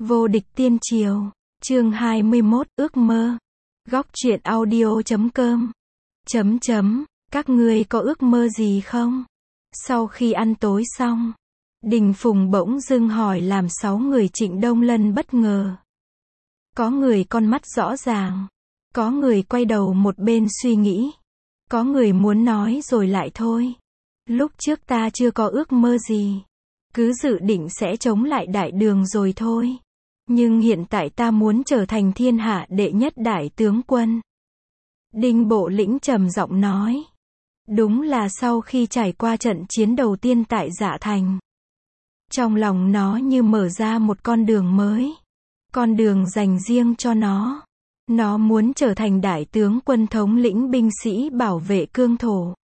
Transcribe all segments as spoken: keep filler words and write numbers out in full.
Vô địch tiên triều, chương hai mươi mốt, ước mơ. Góc truyện audio chấm com. Chấm chấm, các ngươi có ước mơ gì không? Sau khi ăn tối xong, Đình Phùng bỗng dưng hỏi làm sáu người Trịnh Đông Lân bất ngờ. Có người con mắt rõ ràng, có người quay đầu một bên suy nghĩ, có người muốn nói rồi lại thôi. Lúc trước ta chưa có ước mơ gì, cứ dự định sẽ chống lại đại đường rồi thôi. Nhưng hiện tại ta muốn trở thành thiên hạ đệ nhất đại tướng quân. Đinh Bộ Lĩnh trầm giọng nói. Đúng là sau khi trải qua trận chiến đầu tiên tại Dạ Thành, trong lòng nó như mở ra một con đường mới. Con đường dành riêng cho nó. Nó muốn trở thành đại tướng quân thống lĩnh binh sĩ bảo vệ cương thổ.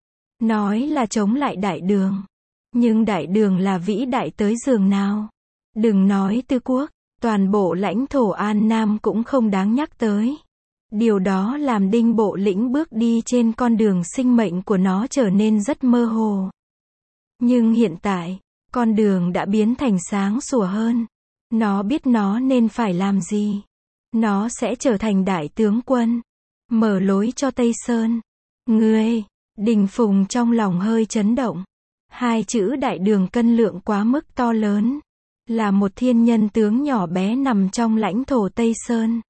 Nói là chống lại đại đường. Nhưng đại đường là vĩ đại tới giường nào. Đừng nói Tư Quốc, toàn bộ lãnh thổ An Nam cũng không đáng nhắc tới. Điều đó làm Đinh Bộ Lĩnh bước đi trên con đường sinh mệnh của nó trở nên rất mơ hồ. Nhưng hiện tại, con đường đã biến thành sáng sủa hơn. Nó biết nó nên phải làm gì. Nó sẽ trở thành đại tướng quân, mở lối cho Tây Sơn. Ngươi, Đình Phùng trong lòng hơi chấn động. Hai chữ đại đường cân lượng quá mức to lớn. Là một thiên nhân tướng nhỏ bé nằm trong lãnh thổ Tây Sơn.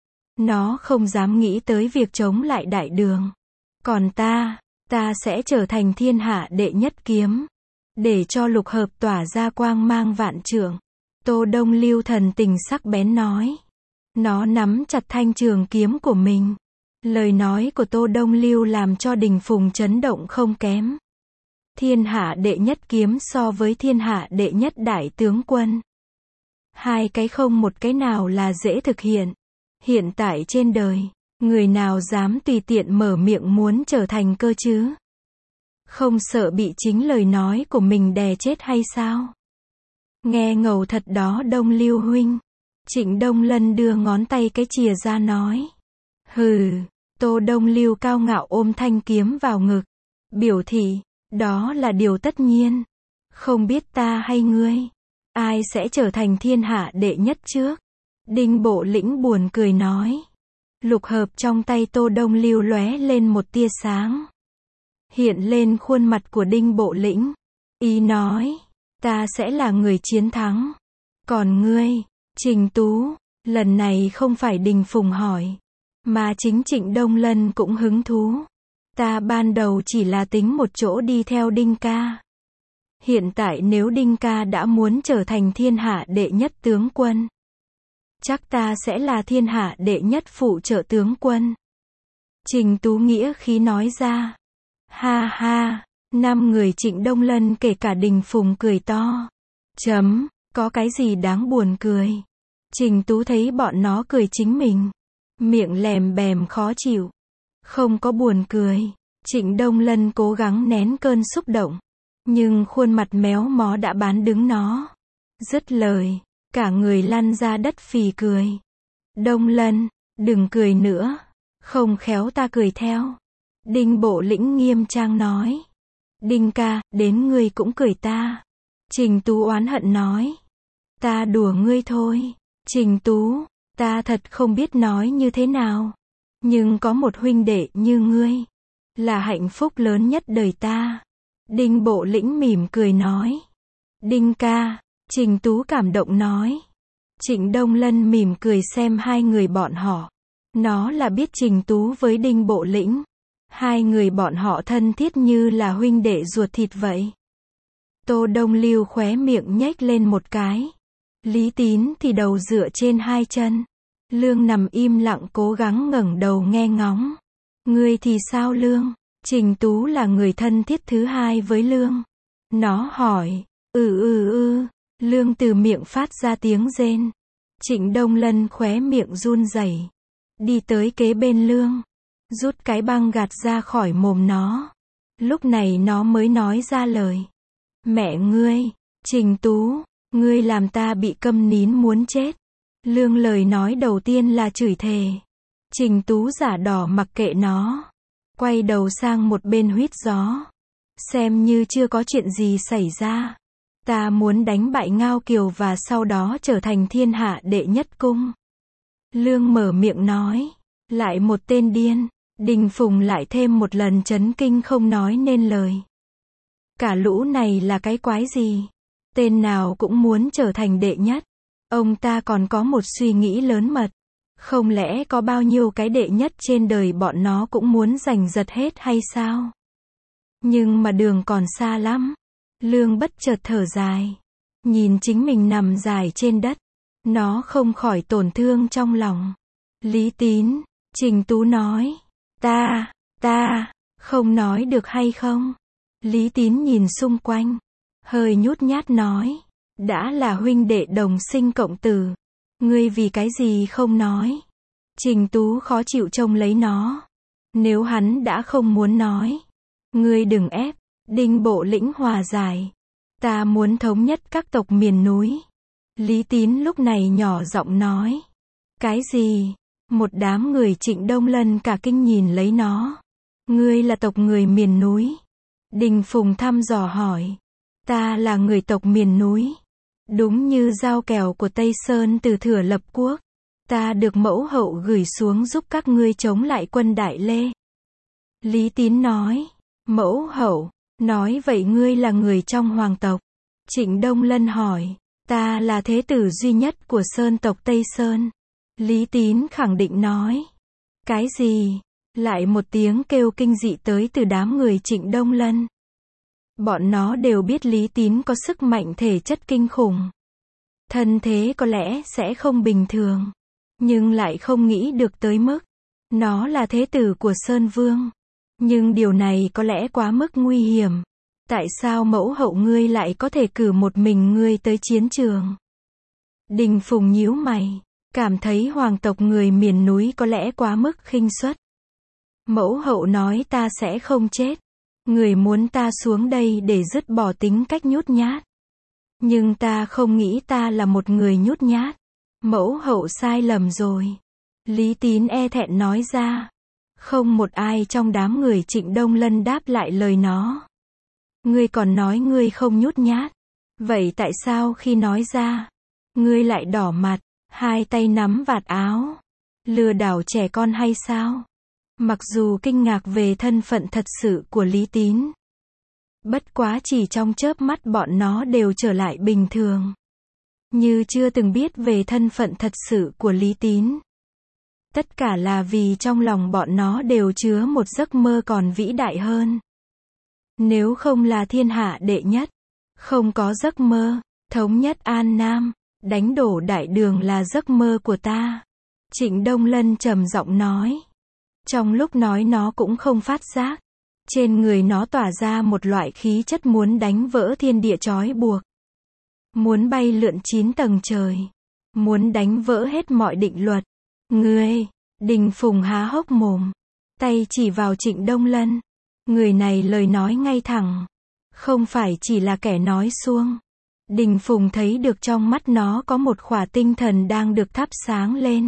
Nó không dám nghĩ tới việc chống lại đại đường. Còn ta, ta sẽ trở thành thiên hạ đệ nhất kiếm. Để cho lục hợp tỏa ra quang mang vạn trượng. Tô Đông Lưu thần tình sắc bén nói. Nó nắm chặt thanh trường kiếm của mình. Lời nói của Tô Đông Lưu làm cho Đình Phùng chấn động không kém. Thiên hạ đệ nhất kiếm so với thiên hạ đệ nhất đại tướng quân. Hai cái không một cái nào là dễ thực hiện. Hiện tại trên đời, người nào dám tùy tiện mở miệng muốn trở thành cơ chứ? Không sợ bị chính lời nói của mình đè chết hay sao? Nghe ngầu thật đó Đông Lưu huynh. Trịnh Đông Lân đưa ngón tay cái chìa ra nói. Hừ, Tô Đông Lưu cao ngạo ôm thanh kiếm vào ngực. Biểu thị, đó là điều tất nhiên. Không biết ta hay ngươi, ai sẽ trở thành thiên hạ đệ nhất trước? Đinh Bộ Lĩnh buồn cười nói. Lục hợp trong tay Tô Đông Lưu lóe lên một tia sáng. Hiện lên khuôn mặt của Đinh Bộ Lĩnh. Ý nói, ta sẽ là người chiến thắng. Còn ngươi, Trình Tú, lần này không phải Đình Phùng hỏi, mà chính Trịnh Đông Lân cũng hứng thú. Ta ban đầu chỉ là tính một chỗ đi theo Đinh ca. Hiện tại nếu Đinh ca đã muốn trở thành thiên hạ đệ nhất tướng quân, chắc ta sẽ là thiên hạ đệ nhất phụ trợ tướng quân. Trình Tú nghĩa khí nói ra. Ha ha, năm người Trịnh Đông Lân kể cả Đình Phùng cười to. Chấm, có cái gì đáng buồn cười. Trình Tú thấy bọn nó cười chính mình. Miệng lèm bèm khó chịu. Không có buồn cười. Trịnh Đông Lân cố gắng nén cơn xúc động. Nhưng khuôn mặt méo mó đã bán đứng nó. Dứt lời, cả người lăn ra đất phì cười. Đông Lân, đừng cười nữa. Không khéo ta cười theo. Đinh Bộ Lĩnh nghiêm trang nói. Đinh ca, đến ngươi cũng cười ta. Trình Tú oán hận nói. Ta đùa ngươi thôi. Trình Tú, ta thật không biết nói như thế nào. Nhưng có một huynh đệ như ngươi, là hạnh phúc lớn nhất đời ta. Đinh Bộ Lĩnh mỉm cười nói. Đinh ca, Trình Tú cảm động nói. Trịnh Đông Lân mỉm cười xem hai người bọn họ. Nó là biết Trình Tú với Đinh Bộ Lĩnh. Hai người bọn họ thân thiết như là huynh đệ ruột thịt vậy. Tô Đông Lưu khóe miệng nhếch lên một cái. Lý Tín thì đầu dựa trên hai chân. Lương nằm im lặng cố gắng ngẩng đầu nghe ngóng. Ngươi thì sao Lương? Trình Tú là người thân thiết thứ hai với Lương. Nó hỏi. Ừ ừ ừ. Lương từ miệng phát ra tiếng rên. Trịnh Đông Lân khóe miệng run rẩy. Đi tới kế bên Lương. Rút cái băng gạt ra khỏi mồm nó. Lúc này nó mới nói ra lời. Mẹ ngươi, Trình Tú, ngươi làm ta bị câm nín muốn chết. Lương lời nói đầu tiên là chửi thề. Trình Tú giả đỏ mặc kệ nó. Quay đầu sang một bên huýt gió. Xem như chưa có chuyện gì xảy ra. Ta muốn đánh bại Ngao Kiều và sau đó trở thành thiên hạ đệ nhất cung. Lương mở miệng nói. Lại một tên điên. Đình Phùng lại thêm một lần chấn kinh không nói nên lời. Cả lũ này là cái quái gì? Tên nào cũng muốn trở thành đệ nhất. Ông ta còn có một suy nghĩ lớn mật. Không lẽ có bao nhiêu cái đệ nhất trên đời bọn nó cũng muốn giành giật hết hay sao? Nhưng mà đường còn xa lắm. Lương bất chợt thở dài. Nhìn chính mình nằm dài trên đất. Nó không khỏi tổn thương trong lòng. Lý Tín, Trình Tú nói. Ta, ta, không nói được hay không? Lý Tín nhìn xung quanh. Hơi nhút nhát nói. Đã là huynh đệ đồng sinh cộng tử. Ngươi vì cái gì không nói? Trình Tú khó chịu trông lấy nó. Nếu hắn đã không muốn nói. Ngươi đừng ép. Đinh Bộ Lĩnh hòa giải. Ta muốn thống nhất các tộc miền núi. Lý Tín lúc này nhỏ giọng nói. Cái gì? Một đám người Trịnh Đông Lân cả kinh nhìn lấy nó. Ngươi là tộc người miền núi. Đình Phùng thăm dò hỏi. Ta là người tộc miền núi. Đúng như giao kèo của Tây Sơn từ Thừa Lập Quốc. Ta được mẫu hậu gửi xuống giúp các ngươi chống lại quân Đại Lê. Lý Tín nói. Mẫu hậu, nói vậy ngươi là người trong hoàng tộc. Trịnh Đông Lân hỏi. Ta là thế tử duy nhất của Sơn tộc Tây Sơn. Lý Tín khẳng định nói. Cái gì? Lại một tiếng kêu kinh dị tới từ đám người Trịnh Đông Lân. Bọn nó đều biết Lý Tín có sức mạnh thể chất kinh khủng. Thân thế có lẽ sẽ không bình thường. Nhưng lại không nghĩ được tới mức. Nó là thế tử của Sơn Vương. Nhưng điều này có lẽ quá mức nguy hiểm. Tại sao mẫu hậu ngươi lại có thể cử một mình ngươi tới chiến trường? Đình Phùng nhíu mày. Cảm thấy hoàng tộc người miền núi có lẽ quá mức khinh suất. Mẫu hậu nói ta sẽ không chết. Người muốn ta xuống đây để dứt bỏ tính cách nhút nhát. Nhưng ta không nghĩ ta là một người nhút nhát. Mẫu hậu sai lầm rồi. Lý Tín e thẹn nói ra. Không một ai trong đám người Trịnh Đông Lân đáp lại lời nó. Ngươi còn nói ngươi không nhút nhát. Vậy tại sao khi nói ra, ngươi lại đỏ mặt, hai tay nắm vạt áo? Lừa đảo trẻ con hay sao? Mặc dù kinh ngạc về thân phận thật sự của Lý Tín. Bất quá chỉ trong chớp mắt bọn nó đều trở lại bình thường. Như chưa từng biết về thân phận thật sự của Lý Tín. Tất cả là vì trong lòng bọn nó đều chứa một giấc mơ còn vĩ đại hơn. Nếu không là thiên hạ đệ nhất, không có giấc mơ, thống nhất An Nam, đánh đổ đại đường là giấc mơ của ta. Trịnh Đông Lân trầm giọng nói. Trong lúc nói nó cũng không phát giác. Trên người nó tỏa ra một loại khí chất muốn đánh vỡ thiên địa trói buộc. Muốn bay lượn chín tầng trời. Muốn đánh vỡ hết mọi định luật. Ngươi, Đình Phùng há hốc mồm. Tay chỉ vào Trịnh Đông Lân. Người này lời nói ngay thẳng. Không phải chỉ là kẻ nói suông. Đình Phùng thấy được trong mắt nó có một khỏa tinh thần đang được thắp sáng lên.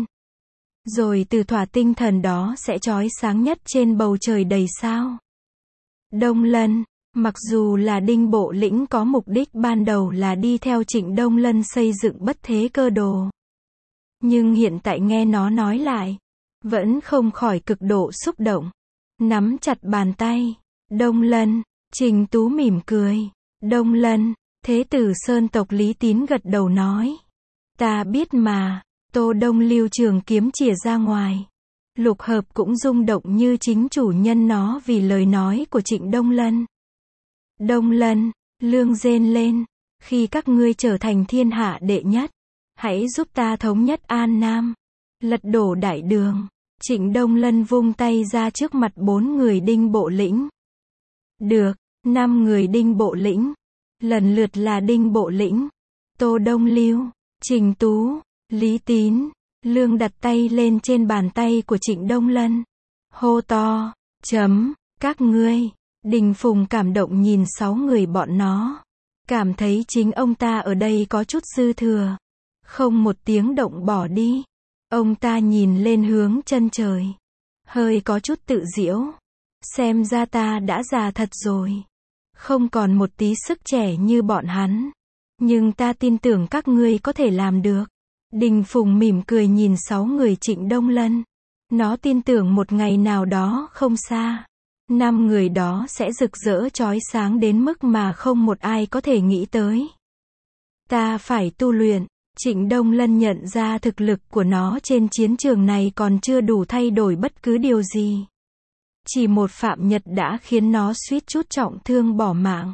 Rồi từ thỏa tinh thần đó sẽ chói sáng nhất trên bầu trời đầy sao. Đông Lân, mặc dù là Đinh Bộ Lĩnh có mục đích ban đầu là đi theo Trịnh Đông Lân xây dựng bất thế cơ đồ. Nhưng hiện tại nghe nó nói lại, vẫn không khỏi cực độ xúc động. Nắm chặt bàn tay. Đông Lân, Trình Tú mỉm cười. Đông Lân, thế tử Sơn tộc Lý Tín gật đầu nói. Ta biết mà. Tô Đông lưu trường kiếm chìa ra ngoài. Lục Hợp cũng rung động như chính chủ nhân nó vì lời nói của Trịnh Đông Lân. Đông Lân, Lương rên lên. Khi các ngươi trở thành thiên hạ đệ nhất, hãy giúp ta thống nhất An Nam. Lật đổ đại đường. Trịnh Đông Lân vung tay ra trước mặt bốn người Đinh Bộ Lĩnh. Được, năm người Đinh Bộ Lĩnh. Lần lượt là Đinh Bộ Lĩnh, Tô Đông Lưu, Trình Tú, Lý Tín. Lương đặt tay lên trên bàn tay của Trịnh Đông Lân. Hô to, chấm, các ngươi. Đình Phùng cảm động nhìn sáu người bọn nó. Cảm thấy chính ông ta ở đây có chút dư thừa. Không một tiếng động bỏ đi. Ông ta nhìn lên hướng chân trời. Hơi có chút tự giễu. Xem ra ta đã già thật rồi. Không còn một tí sức trẻ như bọn hắn. Nhưng ta tin tưởng các ngươi có thể làm được. Đình Phùng mỉm cười nhìn sáu người Trịnh Đông Lân. Nó tin tưởng một ngày nào đó không xa, năm người đó sẽ rực rỡ chói sáng đến mức mà không một ai có thể nghĩ tới. Ta phải tu luyện. Trịnh Đông Lân nhận ra thực lực của nó trên chiến trường này còn chưa đủ thay đổi bất cứ điều gì. Chỉ một Phạm Nhật đã khiến nó suýt chút trọng thương bỏ mạng.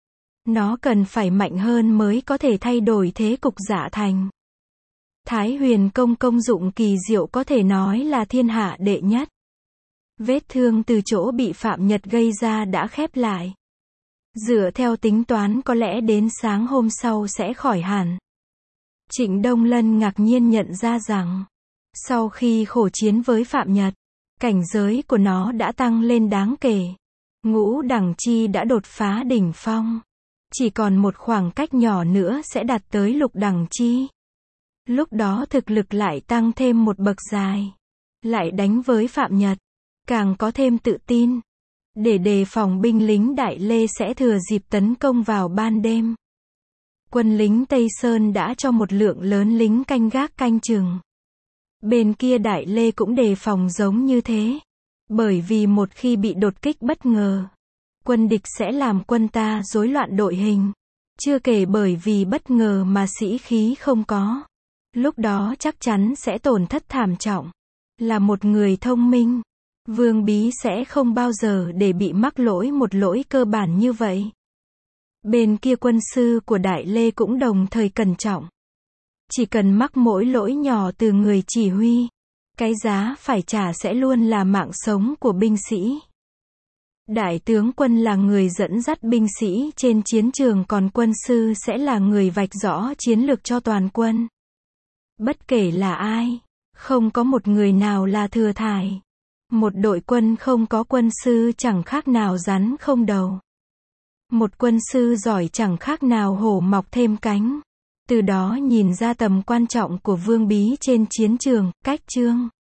Nó cần phải mạnh hơn mới có thể thay đổi thế cục Dạ Thành. Thái Huyền công công dụng kỳ diệu có thể nói là thiên hạ đệ nhất. Vết thương từ chỗ bị Phạm Nhật gây ra đã khép lại. Dựa theo tính toán có lẽ đến sáng hôm sau sẽ khỏi hẳn. Trịnh Đông Lân ngạc nhiên nhận ra rằng, sau khi khổ chiến với Phạm Nhật, cảnh giới của nó đã tăng lên đáng kể. Ngũ đẳng chi đã đột phá đỉnh phong. Chỉ còn một khoảng cách nhỏ nữa sẽ đạt tới lục đẳng chi. Lúc đó thực lực lại tăng thêm một bậc dài. Lại đánh với Phạm Nhật, càng có thêm tự tin. Để đề phòng binh lính Đại Lê sẽ thừa dịp tấn công vào ban đêm. Quân lính Tây Sơn đã cho một lượng lớn lính canh gác canh chừng. Bên kia Đại Lê cũng đề phòng giống như thế. Bởi vì một khi bị đột kích bất ngờ, quân địch sẽ làm quân ta rối loạn đội hình. Chưa kể bởi vì bất ngờ mà sĩ khí không có. Lúc đó chắc chắn sẽ tổn thất thảm trọng. Là một người thông minh, Vương Bí sẽ không bao giờ để bị mắc lỗi một lỗi cơ bản như vậy. Bên kia quân sư của Đại Lê cũng đồng thời cẩn trọng. Chỉ cần mắc mỗi lỗi nhỏ từ người chỉ huy, cái giá phải trả sẽ luôn là mạng sống của binh sĩ. Đại tướng quân là người dẫn dắt binh sĩ trên chiến trường, còn quân sư sẽ là người vạch rõ chiến lược cho toàn quân. Bất kể là ai, không có một người nào là thừa thải. Một đội quân không có quân sư chẳng khác nào rắn không đầu. Một quân sư giỏi chẳng khác nào hổ mọc thêm cánh. Từ đó nhìn ra tầm quan trọng của Vương Bí trên chiến trường. Cách chương